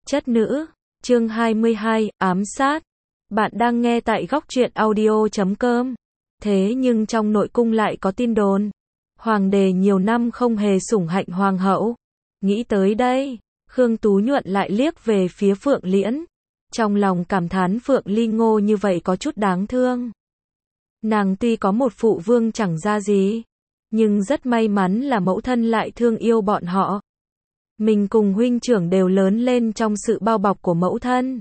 Chất nữ, chương 22, ám sát. Bạn đang nghe tại góc truyện audio.com. Thế nhưng trong nội cung lại có tin đồn. Hoàng đế nhiều năm không hề sủng hạnh hoàng hậu. Nghĩ tới đây, Khương Tú Nhuận lại liếc về phía Phượng Liễn. Trong lòng cảm thán Phượng Ly Ngô như vậy có chút đáng thương. Nàng tuy có một phụ vương chẳng ra gì, nhưng rất may mắn là mẫu thân lại thương yêu bọn họ. Mình cùng huynh trưởng đều lớn lên trong sự bao bọc của mẫu thân.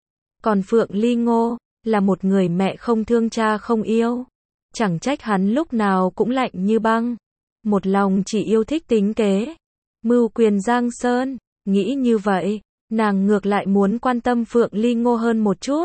Còn Phượng Ly Ngô, là một người mẹ không thương cha không yêu. Chẳng trách hắn lúc nào cũng lạnh như băng. Một lòng chỉ yêu thích tính kế. Mưu quyền giang sơn, nghĩ như vậy, nàng ngược lại muốn quan tâm Phượng Ly Ngô hơn một chút.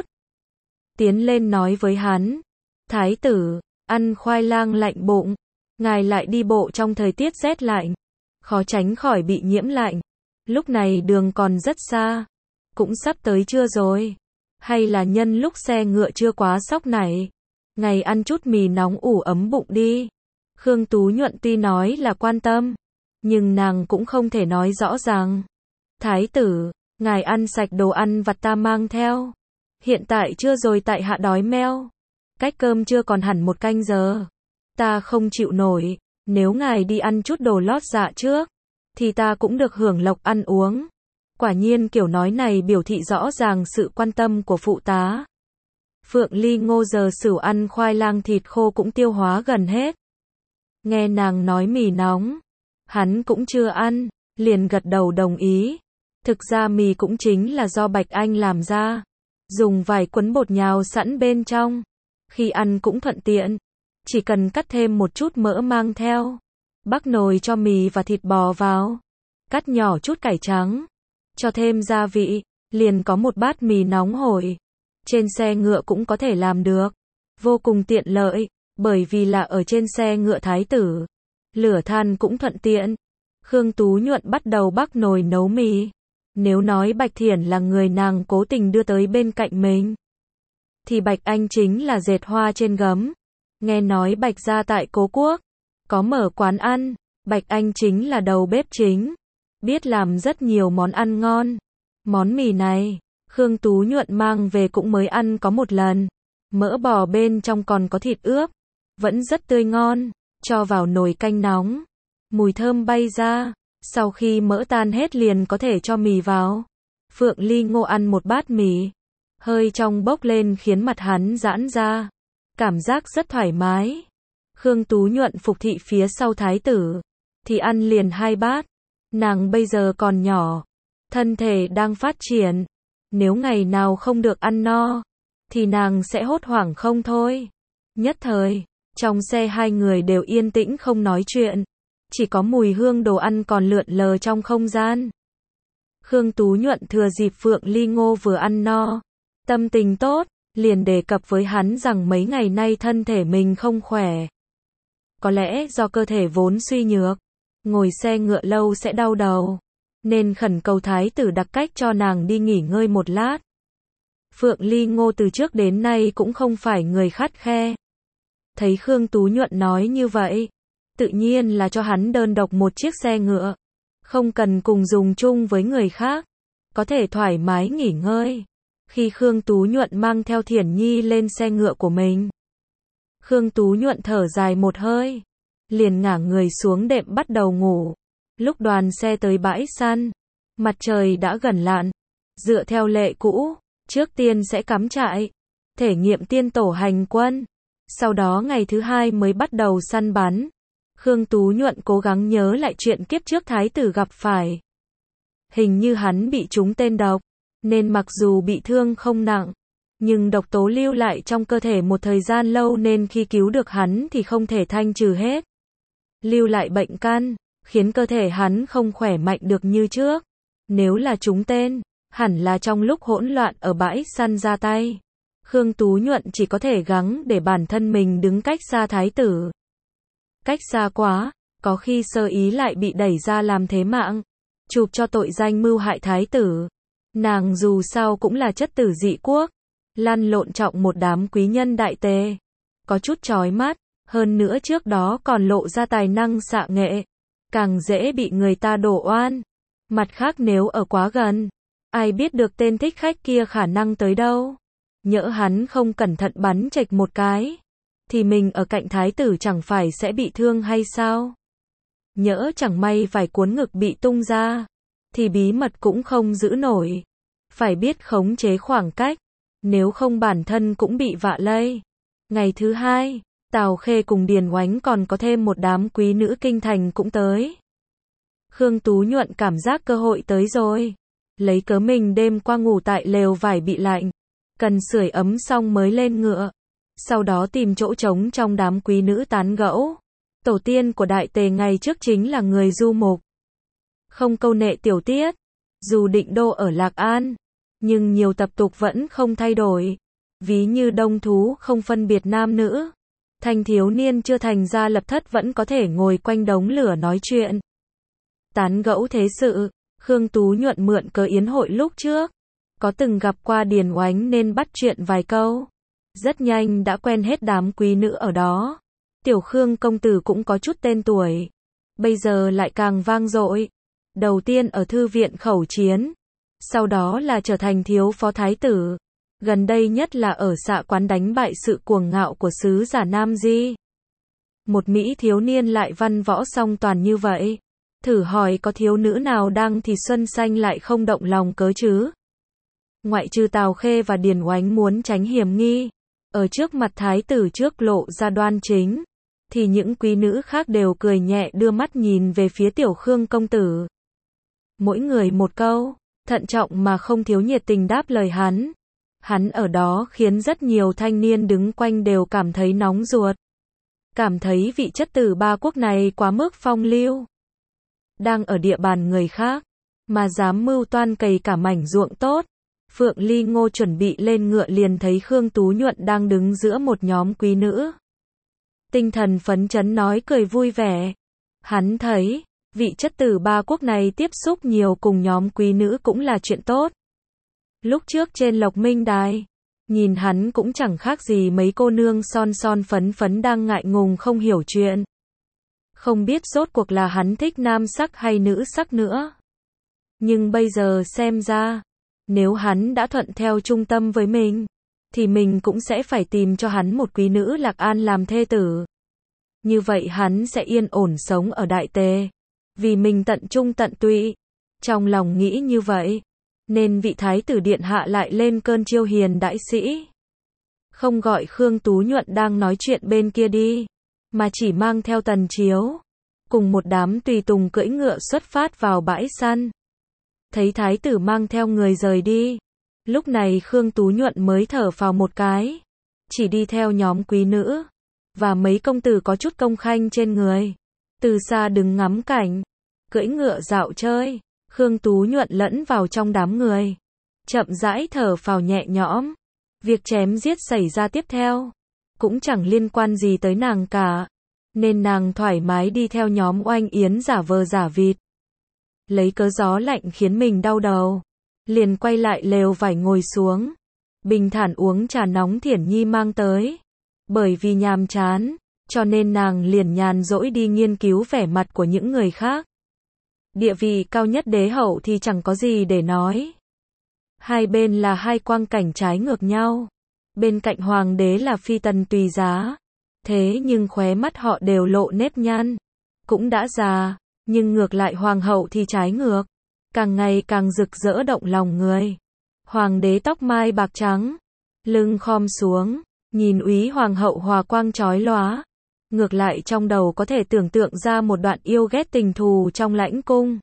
Tiến lên nói với hắn, thái tử, ăn khoai lang lạnh bụng, ngài lại đi bộ trong thời tiết rét lạnh, khó tránh khỏi bị nhiễm lạnh. Lúc này đường còn rất xa, cũng sắp tới trưa rồi. Hay là nhân lúc xe ngựa chưa quá sóc này, ngài ăn chút mì nóng ủ ấm bụng đi. Khương Tú Nhuận tuy nói là quan tâm, nhưng nàng cũng không thể nói rõ ràng. Thái tử, ngài ăn sạch đồ ăn vặt ta mang theo. Hiện tại trưa rồi tại hạ đói meo. Cách cơm trưa còn hẳn 1 canh giờ. Ta không chịu nổi, nếu ngài đi ăn chút đồ lót dạ trước, thì ta cũng được hưởng lộc ăn uống. Quả nhiên kiểu nói này biểu thị rõ ràng sự quan tâm của phụ tá. Phượng Ly Ngô giờ sửu ăn khoai lang thịt khô cũng tiêu hóa gần hết. Nghe nàng nói mì nóng, hắn cũng chưa ăn, liền gật đầu đồng ý. Thực ra mì cũng chính là do Bạch Anh làm ra, dùng vài quấn bột nhào sẵn bên trong, khi ăn cũng thuận tiện, chỉ cần cắt thêm một chút mỡ mang theo, bắc nồi cho mì và thịt bò vào, cắt nhỏ chút cải trắng, cho thêm gia vị, liền có một bát mì nóng hổi. Trên xe ngựa cũng có thể làm được, vô cùng tiện lợi, bởi vì là ở trên xe ngựa thái tử, lửa than cũng thuận tiện. Khương Tú Nhuận bắt đầu bắc nồi nấu mì. Nếu nói Bạch Thiển là người nàng cố tình đưa tới bên cạnh mình, thì Bạch Anh chính là dệt hoa trên gấm. Nghe nói Bạch gia tại Cố Quốc có mở quán ăn, Bạch Anh chính là đầu bếp chính, biết làm rất nhiều món ăn ngon. Món mì này, Khương Tú Nhuận mang về cũng mới ăn có 1 lần. Mỡ bò bên trong còn có thịt ướp, vẫn rất tươi ngon, cho vào nồi canh nóng, mùi thơm bay ra. Sau khi mỡ tan hết liền có thể cho mì vào. Phượng Ly Ngô ăn một bát mì, hơi trong bốc lên khiến mặt hắn giãn ra, cảm giác rất thoải mái. Khương Tú Nhuận phục thị phía sau thái tử, thì ăn liền 2 bát. Nàng bây giờ còn nhỏ, thân thể đang phát triển, nếu ngày nào không được ăn no, thì nàng sẽ hốt hoảng không thôi. Nhất thời, trong xe hai người đều yên tĩnh không nói chuyện, chỉ có mùi hương đồ ăn còn lượn lờ trong không gian. Khương Tú Nhuận thừa dịp Phượng Ly Ngô vừa ăn no, tâm tình tốt, liền đề cập với hắn rằng mấy ngày nay thân thể mình không khỏe. Có lẽ do cơ thể vốn suy nhược, ngồi xe ngựa lâu sẽ đau đầu, nên khẩn cầu thái tử đặc cách cho nàng đi nghỉ ngơi một lát. Phượng Ly Ngô từ trước đến nay cũng không phải người khắt khe. Thấy Khương Tú Nhuận nói như vậy, tự nhiên là cho hắn đơn độc một chiếc xe ngựa, không cần cùng dùng chung với người khác, có thể thoải mái nghỉ ngơi. Khi Khương Tú Nhuận mang theo Thiển Nhi lên xe ngựa của mình, Khương Tú Nhuận thở dài một hơi, liền ngả người xuống đệm bắt đầu ngủ. Lúc đoàn xe tới bãi săn, mặt trời đã gần lặn. Dựa theo lệ cũ, trước tiên sẽ cắm trại, thể nghiệm tiên tổ hành quân, sau đó ngày thứ 2 mới bắt đầu săn bắn. Khương Tú Nhuận cố gắng nhớ lại chuyện kiếp trước thái tử gặp phải. Hình như hắn bị trúng tên độc, nên mặc dù bị thương không nặng, nhưng độc tố lưu lại trong cơ thể một thời gian lâu nên khi cứu được hắn thì không thể thanh trừ hết. Lưu lại bệnh căn, khiến cơ thể hắn không khỏe mạnh được như trước. Nếu là trúng tên, hẳn là trong lúc hỗn loạn ở bãi săn ra tay. Khương Tú Nhuận chỉ có thể gắng để bản thân mình đứng cách xa thái tử. Cách xa quá, có khi sơ ý lại bị đẩy ra làm thế mạng, chụp cho tội danh mưu hại thái tử. Nàng dù sao cũng là chất tử dị quốc, lăn lộn trọng một đám quý nhân đại tề, có chút chói mắt, hơn nữa trước đó còn lộ ra tài năng xạ nghệ, càng dễ bị người ta đổ oan. Mặt khác nếu ở quá gần, Ai biết được tên thích khách kia khả năng tới đâu. Nhỡ hắn không cẩn thận bắn chệch một cái, thì mình ở cạnh thái tử chẳng phải sẽ bị thương hay sao? Nhỡ chẳng may vài cuốn ngực bị tung ra, thì bí mật cũng không giữ nổi. Phải biết khống chế khoảng cách, nếu không bản thân cũng bị vạ lây. Ngày thứ hai, Tào Khê cùng Điền Oánh còn có thêm một đám quý nữ kinh thành cũng tới. Khương Tú Nhuận cảm giác cơ hội tới rồi. Lấy cớ mình đêm qua ngủ tại lều vải bị lạnh, cần sưởi ấm xong mới lên ngựa. Sau đó tìm chỗ trống trong đám quý nữ tán gẫu. Tổ tiên của Đại Tề ngày trước chính là người du mục, không câu nệ tiểu tiết. Dù định đô ở Lạc An, nhưng nhiều tập tục vẫn không thay đổi. Ví như đông thú không phân biệt nam nữ. Thanh thiếu niên chưa thành ra lập thất vẫn có thể ngồi quanh đống lửa nói chuyện, tán gẫu thế sự. Khương Tú Nhuận mượn cớ yến hội lúc trước, có từng gặp qua Điền Oánh nên bắt chuyện vài câu. Rất nhanh đã quen hết đám quý nữ ở đó. Tiểu Khương công tử cũng có chút tên tuổi, bây giờ lại càng vang dội. Đầu tiên ở thư viện khẩu chiến, sau đó là trở thành thiếu phó thái tử. Gần đây nhất là ở Xạ Quán đánh bại sự cuồng ngạo của sứ giả Nam Di. Một Mỹ thiếu niên lại văn võ song toàn như vậy. Thử hỏi có thiếu nữ nào đang thì xuân xanh lại không động lòng cớ chứ? Ngoại trừ Tào Khê và Điền Oánh muốn tránh hiểm nghi, ở trước mặt thái tử trước lộ ra đoan chính, thì những quý nữ khác đều cười nhẹ đưa mắt nhìn về phía Tiểu Khương công tử. Mỗi người một câu, thận trọng mà không thiếu nhiệt tình đáp lời hắn. Hắn ở đó khiến rất nhiều thanh niên đứng quanh đều cảm thấy nóng ruột. Cảm thấy vị chất tử ba quốc này quá mức phong lưu. Đang ở địa bàn người khác, mà dám mưu toan cày cả mảnh ruộng tốt. Phượng Ly Ngô chuẩn bị lên ngựa liền thấy Khương Tú Nhuận đang đứng giữa một nhóm quý nữ. Tinh thần phấn chấn nói cười vui vẻ. Hắn thấy, vị chất tử ba quốc này tiếp xúc nhiều cùng nhóm quý nữ cũng là chuyện tốt. Lúc trước trên Lộc Minh Đài, nhìn hắn cũng chẳng khác gì mấy cô nương son son phấn phấn đang ngại ngùng không hiểu chuyện. Không biết rốt cuộc là hắn thích nam sắc hay nữ sắc nữa. Nhưng bây giờ xem ra, nếu hắn đã thuận theo trung tâm với mình, thì mình cũng sẽ phải tìm cho hắn một quý nữ Lạc An làm thê tử. Như vậy hắn sẽ yên ổn sống ở Đại Tề, vì mình tận trung tận tụy. Trong lòng nghĩ như vậy, nên vị thái tử điện hạ lại lên cơn chiêu hiền đại sĩ. Không gọi Khương Tú Nhuận đang nói chuyện bên kia đi, mà chỉ mang theo Tần Chiếu, cùng một đám tùy tùng cưỡi ngựa xuất phát vào bãi săn. Thấy thái tử mang theo người rời đi, lúc này Khương Tú Nhuận mới thở phào một cái, chỉ đi theo nhóm quý nữ, và mấy công tử có chút công khanh trên người. Từ xa đứng ngắm cảnh, cưỡi ngựa dạo chơi, Khương Tú Nhuận lẫn vào trong đám người. Chậm rãi thở phào nhẹ nhõm, việc chém giết xảy ra tiếp theo, cũng chẳng liên quan gì tới nàng cả, nên nàng thoải mái đi theo nhóm Oanh Yến giả vờ giả vịt. Lấy cớ gió lạnh khiến mình đau đầu, liền quay lại lều vải ngồi xuống, bình thản uống trà nóng Thiển Nhi mang tới. Bởi vì nhàm chán, cho nên nàng liền nhàn rỗi đi nghiên cứu vẻ mặt của những người khác. Địa vị cao nhất đế hậu thì chẳng có gì để nói. Hai bên là hai quang cảnh trái ngược nhau. Bên cạnh hoàng đế là phi tần tùy giá. Thế nhưng khóe mắt họ đều lộ nếp nhăn. Cũng đã già, nhưng ngược lại hoàng hậu thì trái ngược. Càng ngày càng rực rỡ động lòng người. Hoàng đế tóc mai bạc trắng, lưng khom xuống, nhìn úy hoàng hậu hòa quang chói lóa. Ngược lại trong đầu có thể tưởng tượng ra một đoạn yêu ghét tình thù trong lãnh cung.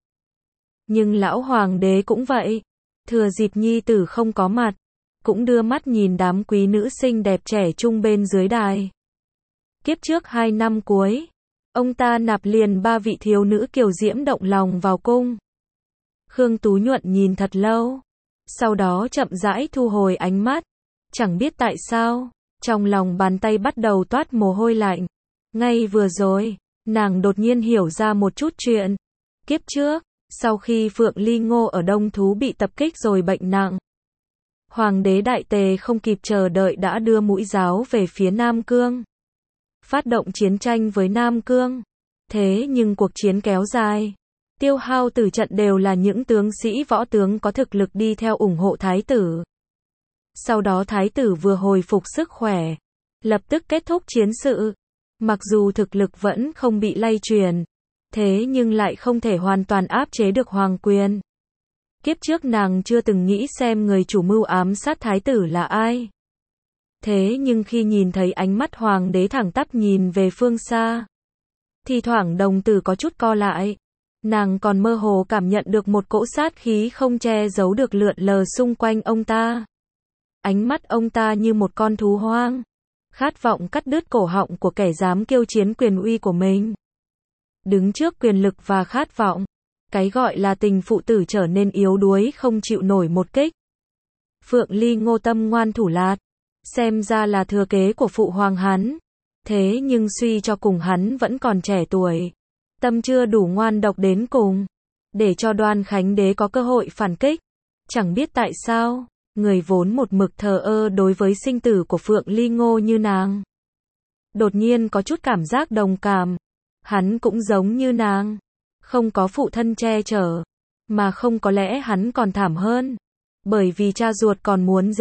Nhưng lão hoàng đế cũng vậy. Thừa dịp nhi tử không có mặt, cũng đưa mắt nhìn đám quý nữ xinh đẹp trẻ trung bên dưới đài. Kiếp trước 2 năm cuối, ông ta nạp liền 3 vị thiếu nữ kiều diễm động lòng vào cung. Khương Tú Nhuận nhìn thật lâu, sau đó chậm rãi thu hồi ánh mắt. Chẳng biết tại sao, trong lòng bàn tay bắt đầu toát mồ hôi lạnh. Ngay vừa rồi, nàng đột nhiên hiểu ra một chút chuyện. Kiếp trước, sau khi Phượng Ly Ngô ở Đông Thú bị tập kích rồi bệnh nặng, Hoàng đế Đại Tề không kịp chờ đợi đã đưa mũi giáo về phía Nam Cương, phát động chiến tranh với Nam Cương. Thế nhưng cuộc chiến kéo dài, Tiêu hao tử trận đều là những tướng sĩ võ tướng có thực lực đi theo ủng hộ thái tử. Sau đó thái tử vừa hồi phục sức khỏe, lập tức kết thúc chiến sự. Mặc dù thực lực vẫn không bị lay truyền, thế nhưng lại không thể hoàn toàn áp chế được hoàng quyền. Kiếp trước nàng chưa từng nghĩ xem người chủ mưu ám sát thái tử là ai. Thế nhưng khi nhìn thấy ánh mắt hoàng đế thẳng tắp nhìn về phương xa, thì thoảng đồng tử có chút co lại. Nàng còn mơ hồ cảm nhận được một cỗ sát khí không che giấu được lượn lờ xung quanh ông ta. Ánh mắt ông ta như một con thú hoang, khát vọng cắt đứt cổ họng của kẻ dám kiêu chiến quyền uy của mình. Đứng trước quyền lực và khát vọng, cái gọi là tình phụ tử trở nên yếu đuối không chịu nổi một kích. Phượng Ly Ngô tâm ngoan thủ lạt, xem ra là thừa kế của phụ hoàng hắn. Thế nhưng suy cho cùng hắn vẫn còn trẻ tuổi, tâm chưa đủ ngoan độc đến cùng, để cho Đoan Khánh Đế có cơ hội phản kích. Chẳng biết tại sao, người vốn một mực thờ ơ đối với sinh tử của Phượng Ly Ngô như nàng, đột nhiên có chút cảm giác đồng cảm. Hắn cũng giống như nàng, không có phụ thân che chở, mà không có lẽ hắn còn thảm hơn, bởi vì cha ruột còn muốn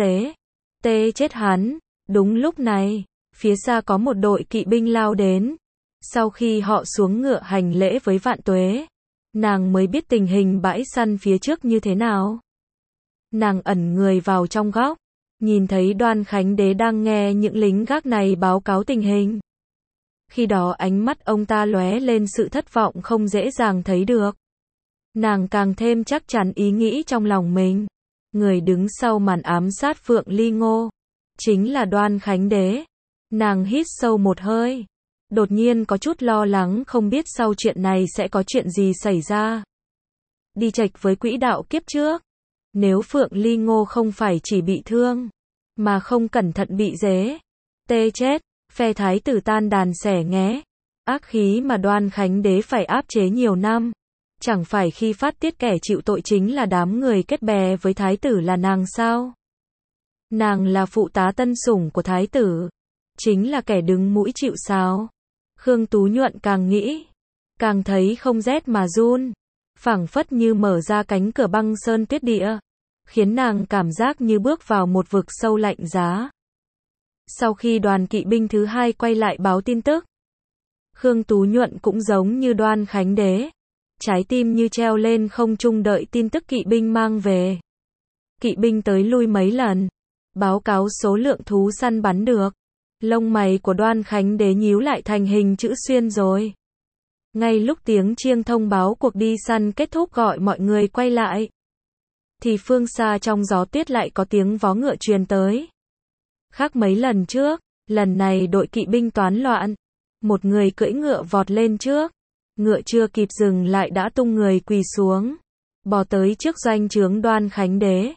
tê chết hắn. Đúng lúc này, phía xa có một đội kỵ binh lao đến. Sau khi họ xuống ngựa hành lễ với Vạn Tuế, nàng mới biết tình hình bãi săn phía trước như thế nào. Nàng ẩn người vào trong góc, nhìn thấy Đoan Khánh Đế đang nghe những lính gác này báo cáo tình hình. Khi đó ánh mắt ông ta lóe lên sự thất vọng không dễ dàng thấy được. Nàng càng thêm chắc chắn ý nghĩ trong lòng mình. Người đứng sau màn ám sát Phượng Ly Ngô chính là Đoan Khánh Đế. Nàng hít sâu một hơi, đột nhiên có chút lo lắng không biết sau chuyện này sẽ có chuyện gì xảy ra. Đi chệch với quỹ đạo kiếp trước, nếu Phượng Ly Ngô không phải chỉ bị thương, mà không cẩn thận bị tê chết, phe thái tử tan đàn xẻ nghé. Ác khí mà Đoan Khánh Đế phải áp chế nhiều năm, chẳng phải khi phát tiết kẻ chịu tội chính là đám người kết bè với thái tử là nàng sao? Nàng là phụ tá tân sủng của thái tử, chính là kẻ đứng mũi chịu sào. Khương Tú Nhuận càng nghĩ, càng thấy không rét mà run, phảng phất như mở ra cánh cửa băng sơn tuyết địa, khiến nàng cảm giác như bước vào một vực sâu lạnh giá. Sau khi đoàn kỵ binh thứ hai quay lại báo tin tức, Khương Tú Nhuận cũng giống như Đoan Khánh Đế, trái tim như treo lên không trung đợi tin tức kỵ binh mang về. Kỵ binh tới lui mấy lần, báo cáo số lượng thú săn bắn được. Lông mày của Đoan Khánh Đế nhíu lại thành hình chữ xuyên rồi. Ngay lúc tiếng chiêng thông báo cuộc đi săn kết thúc gọi mọi người quay lại, thì phương xa trong gió tuyết lại có tiếng vó ngựa truyền tới. Khác mấy lần trước, lần này đội kỵ binh toán loạn. Một người cưỡi ngựa vọt lên trước. Ngựa chưa kịp dừng lại đã tung người quỳ xuống, bò tới trước doanh trướng Đoan Khánh Đế.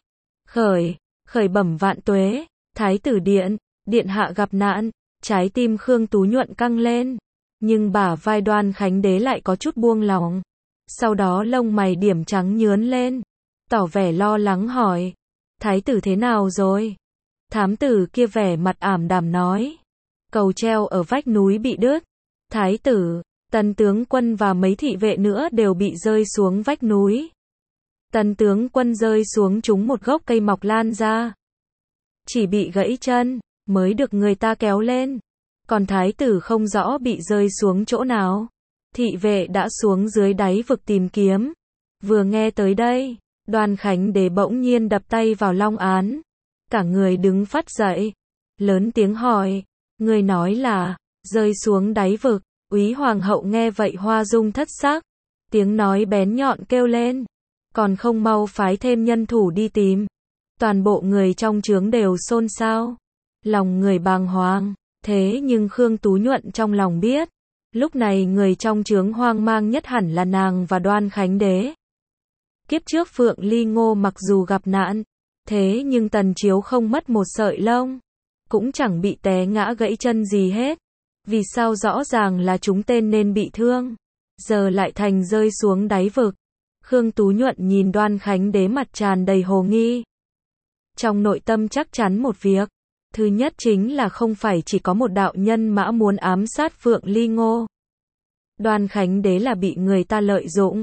Khởi bẩm Vạn Tuế, Thái tử điện hạ gặp nạn. Trái tim Khương Tú Nhuận căng lên, nhưng bả vai Đoan Khánh Đế lại có chút buông lỏng. Sau đó lông mày điểm trắng nhướn lên, tỏ vẻ lo lắng hỏi, thái tử thế nào rồi? Thám tử kia vẻ mặt ảm đạm nói, cầu treo ở vách núi bị đứt. Thái tử, tần tướng quân và mấy thị vệ nữa đều bị rơi xuống vách núi. Tần tướng quân rơi xuống trúng một gốc cây mọc lan ra, chỉ bị gãy chân, mới được người ta kéo lên. Còn thái tử không rõ bị rơi xuống chỗ nào. Thị vệ đã xuống dưới đáy vực tìm kiếm. Vừa nghe tới đây, Đoan Khánh Đế bỗng nhiên đập tay vào long án. Cả người đứng phắt dậy, lớn tiếng hỏi, người nói là rơi xuống đáy vực. Úy hoàng hậu nghe vậy hoa dung thất sắc, tiếng nói bén nhọn kêu lên, còn không mau phái thêm nhân thủ đi tìm. Toàn bộ người trong trướng đều xôn xao, lòng người bàng hoàng. Thế nhưng Khương Tú Nhuận trong lòng biết, lúc này người trong trướng hoang mang nhất hẳn là nàng và Đoan Khánh Đế. Kiếp trước Phượng Ly Ngô mặc dù gặp nạn, thế nhưng Tần Chiếu không mất một sợi lông, cũng chẳng bị té ngã gãy chân gì hết. Vì sao rõ ràng là chúng tên nên bị thương, giờ lại thành rơi xuống đáy vực? Khương Tú Nhuận nhìn Đoan Khánh Đế mặt tràn đầy hồ nghi. Trong nội tâm chắc chắn một việc. Thứ nhất chính là không phải chỉ có một đạo nhân mã muốn ám sát Phượng Ly Ngô. Đoan Khánh Đế là bị người ta lợi dụng.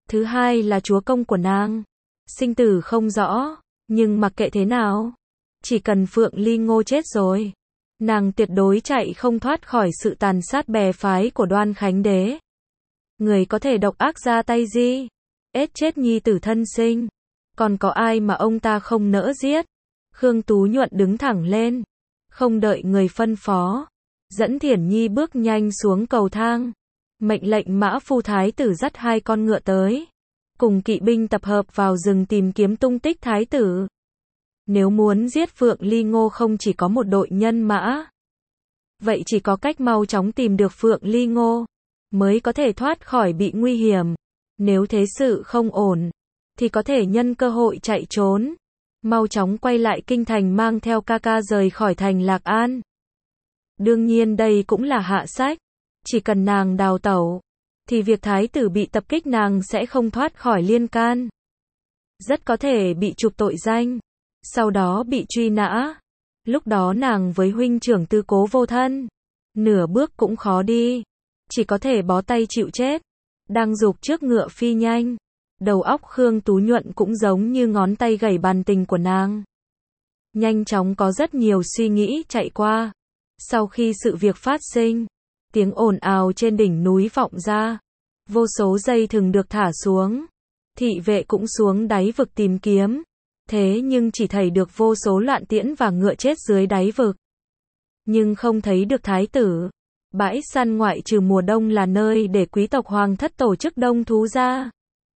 Thứ hai là chúa công của nàng. Sinh tử không rõ, nhưng mặc kệ thế nào, chỉ cần Phượng Ly Ngô chết rồi, nàng tuyệt đối chạy không thoát khỏi sự tàn sát bè phái của Đoan Khánh Đế. Người có thể độc ác ra tay gì? Ết chết nhi tử thân sinh. Còn có ai mà ông ta không nỡ giết? Khương Tú Nhuận đứng thẳng lên, không đợi người phân phó, dẫn Thiển Nhi bước nhanh xuống cầu thang, mệnh lệnh Mã Phu Thái tử dắt 2 con ngựa tới, cùng kỵ binh tập hợp vào rừng tìm kiếm tung tích thái tử. Nếu muốn giết Phượng Ly Ngô không chỉ có một đội nhân mã, vậy chỉ có cách mau chóng tìm được Phượng Ly Ngô, mới có thể thoát khỏi bị nguy hiểm. Nếu thế sự không ổn, thì có thể nhân cơ hội chạy trốn, mau chóng quay lại kinh thành mang theo ca ca rời khỏi thành Lạc An. Đương nhiên đây cũng là hạ sách, chỉ cần nàng đào tẩu, thì việc thái tử bị tập kích nàng sẽ không thoát khỏi liên can. Rất có thể bị chụp tội danh, sau đó bị truy nã. Lúc đó nàng với huynh trưởng Tư Cố vô thân, nửa bước cũng khó đi, chỉ có thể bó tay chịu chết. Đang giục trước ngựa phi nhanh, đầu óc Khương Tú Nhuận cũng giống như ngón tay gảy bàn tình của nàng. Nhanh chóng có rất nhiều suy nghĩ chạy qua. Sau khi sự việc phát sinh, tiếng ồn ào trên đỉnh núi vọng ra, vô số dây thừng được thả xuống, thị vệ cũng xuống đáy vực tìm kiếm, thế nhưng chỉ thấy được vô số loạn tiễn và ngựa chết dưới đáy vực, nhưng không thấy được thái tử. Bãi săn ngoại trừ mùa đông là nơi để quý tộc hoàng thất tổ chức đông thú ra,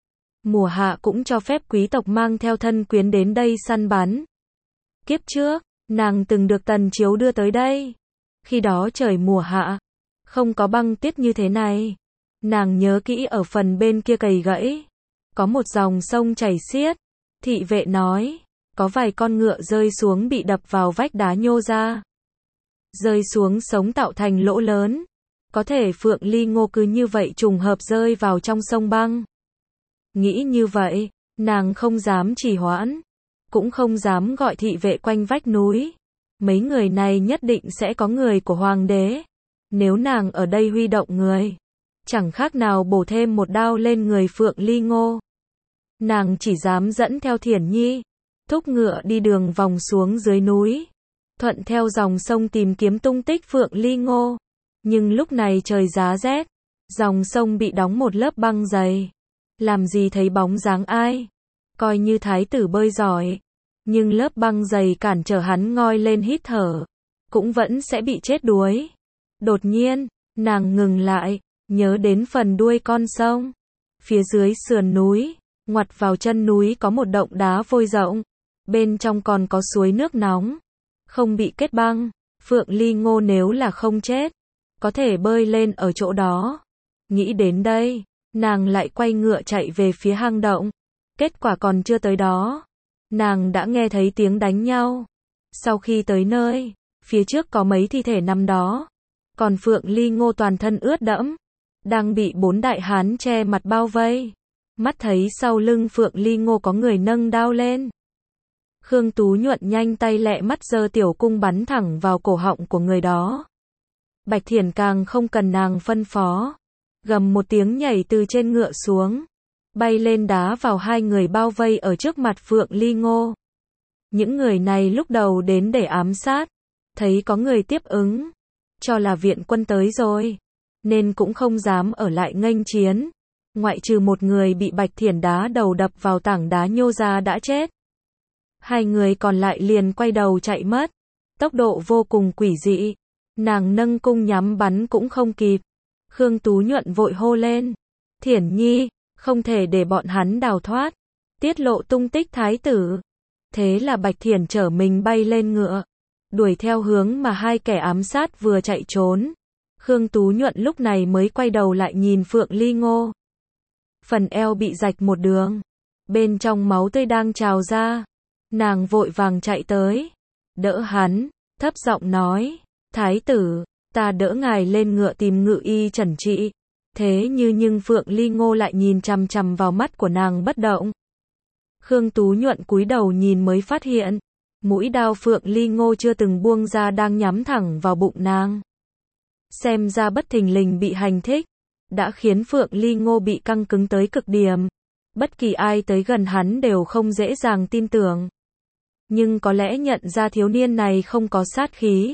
mùa hạ cũng cho phép quý tộc mang theo thân quyến đến đây săn bắn. Kiếp trước, nàng từng được Tần Chiếu đưa tới đây. Khi đó trời mùa hạ, không có băng tuyết như thế này. Nàng nhớ kỹ ở phần bên kia cày gãy, có một dòng sông chảy xiết. Thị vệ nói, có vài con ngựa rơi xuống bị đập vào vách đá nhô ra. Rơi xuống sống tạo thành lỗ lớn. Có thể Phượng Ly Ngô cứ như vậy trùng hợp rơi vào trong sông băng. Nghĩ như vậy, nàng không dám trì hoãn, cũng không dám gọi thị vệ quanh vách núi. Mấy người này nhất định sẽ có người của hoàng đế. Nếu nàng ở đây huy động người, chẳng khác nào bổ thêm một đao lên người Phượng Ly Ngô. Nàng chỉ dám dẫn theo Thiển Nhi, thúc ngựa đi đường vòng xuống dưới núi, thuận theo dòng sông tìm kiếm tung tích Phượng Ly Ngô. Nhưng lúc này trời giá rét, dòng sông bị đóng một lớp băng dày, làm gì thấy bóng dáng ai. Coi như thái tử bơi giỏi, nhưng lớp băng dày cản trở hắn ngoi lên hít thở, cũng vẫn sẽ bị chết đuối. Đột nhiên, nàng ngừng lại, nhớ đến phần đuôi con sông. Phía dưới sườn núi, ngoặt vào chân núi có một động đá vôi rộng, bên trong còn có suối nước nóng, không bị kết băng. Phượng Ly Ngô nếu là không chết, có thể bơi lên ở chỗ đó. Nghĩ đến đây, nàng lại quay ngựa chạy về phía hang động. Kết quả còn chưa tới đó, nàng đã nghe thấy tiếng đánh nhau. Sau khi tới nơi, phía trước có mấy thi thể nằm đó, còn Phượng Ly Ngô toàn thân ướt đẫm, đang bị 4 đại hán che mặt bao vây. Mắt thấy sau lưng Phượng Ly Ngô có người nâng đao lên. Khương Tú Nhuận nhanh tay lẹ mắt giơ tiểu cung bắn thẳng vào cổ họng của người đó. Bạch Thiển càng không cần nàng phân phó, gầm một tiếng nhảy từ trên ngựa xuống, bay lên đá vào 2 người bao vây ở trước mặt Phượng Ly Ngô. Những người này lúc đầu đến để ám sát, thấy có người tiếp ứng, cho là viện quân tới rồi, nên cũng không dám ở lại nghênh chiến. Ngoại trừ một người bị Bạch Thiển đá đầu đập vào tảng đá nhô ra đã chết. 2 người còn lại liền quay đầu chạy mất, tốc độ vô cùng quỷ dị. Nàng nâng cung nhắm bắn cũng không kịp. Khương Tú Nhuận vội hô lên, Thiển Nhi, không thể để bọn hắn đào thoát, tiết lộ tung tích thái tử. Thế là Bạch Thiển chở mình bay lên ngựa, đuổi theo hướng mà 2 kẻ ám sát vừa chạy trốn. Khương Tú Nhuận lúc này mới quay đầu lại nhìn Phượng Ly Ngô. Phần eo bị rạch một đường, bên trong máu tươi đang trào ra. Nàng vội vàng chạy tới, đỡ hắn, thấp giọng nói, thái tử, ta đỡ ngài lên ngựa tìm ngự y chẩn trị. Thế nhưng Phượng Ly Ngô lại nhìn chằm chằm vào mắt của nàng bất động. Khương Tú Nhuận cúi đầu nhìn mới phát hiện, mũi đao Phượng Ly Ngô chưa từng buông ra đang nhắm thẳng vào bụng nàng. Xem ra bất thình lình bị hành thích, đã khiến Phượng Ly Ngô bị căng cứng tới cực điểm. Bất kỳ ai tới gần hắn đều không dễ dàng tin tưởng. Nhưng có lẽ nhận ra thiếu niên này không có sát khí.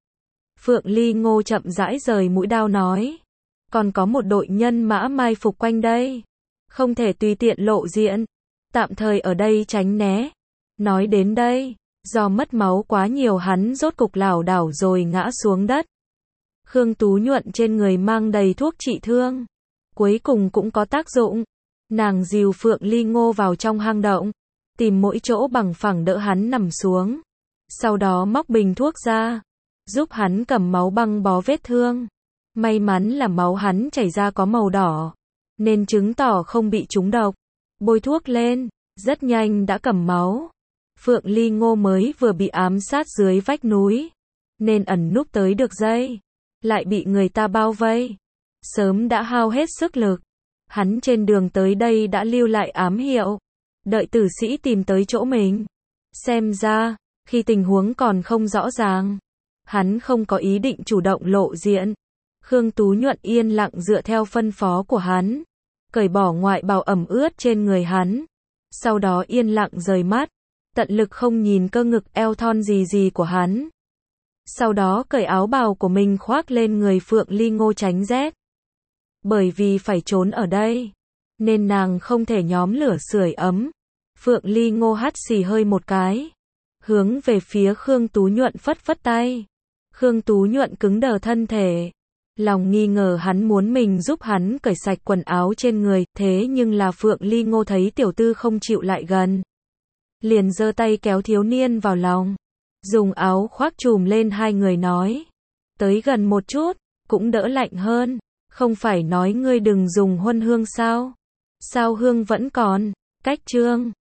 Phượng Ly Ngô chậm rãi rời mũi đao nói. Còn có một đội nhân mã mai phục quanh đây. Không thể tùy tiện lộ diện. Tạm thời ở đây tránh né. Nói đến đây, do mất máu quá nhiều hắn rốt cục lảo đảo rồi ngã xuống đất. Khương Tú Nhuận trên người mang đầy thuốc trị thương. Cuối cùng cũng có tác dụng. Nàng dìu Phượng Ly Ngô vào trong hang động. Tìm mỗi chỗ bằng phẳng đỡ hắn nằm xuống. Sau đó móc bình thuốc ra. Giúp hắn cầm máu băng bó vết thương. May mắn là máu hắn chảy ra có màu đỏ. Nên chứng tỏ không bị trúng độc. Bôi thuốc lên. Rất nhanh đã cầm máu. Phượng Ly Ngô mới vừa bị ám sát dưới vách núi. Nên ẩn núp tới được giây. Lại bị người ta bao vây. Sớm đã hao hết sức lực. Hắn trên đường tới đây đã lưu lại ám hiệu. Đợi tử sĩ tìm tới chỗ mình. Xem ra, khi tình huống còn không rõ ràng, hắn không có ý định chủ động lộ diện. Khương Tú Nhuận yên lặng dựa theo phân phó của hắn. Cởi bỏ ngoại bào ẩm ướt trên người hắn. Sau đó yên lặng rời mắt. Tận lực không nhìn cơ ngực eo thon gì của hắn. Sau đó cởi áo bào của mình khoác lên người Phượng Ly Ngô tránh rét. Bởi vì phải trốn ở đây, nên nàng không thể nhóm lửa sưởi ấm. Phượng Ly Ngô hắt xì hơi một cái. Hướng về phía Khương Tú Nhuận phất phất tay. Khương Tú Nhuận cứng đờ thân thể. Lòng nghi ngờ hắn muốn mình giúp hắn cởi sạch quần áo trên người. Thế nhưng là Phượng Ly Ngô thấy tiểu tư không chịu lại gần. Liền giơ tay kéo thiếu niên vào lòng. Dùng áo khoác trùm lên hai người nói. Tới gần một chút, cũng đỡ lạnh hơn. Không phải nói ngươi đừng dùng huân hương sao? Sao hương vẫn còn? Cách chương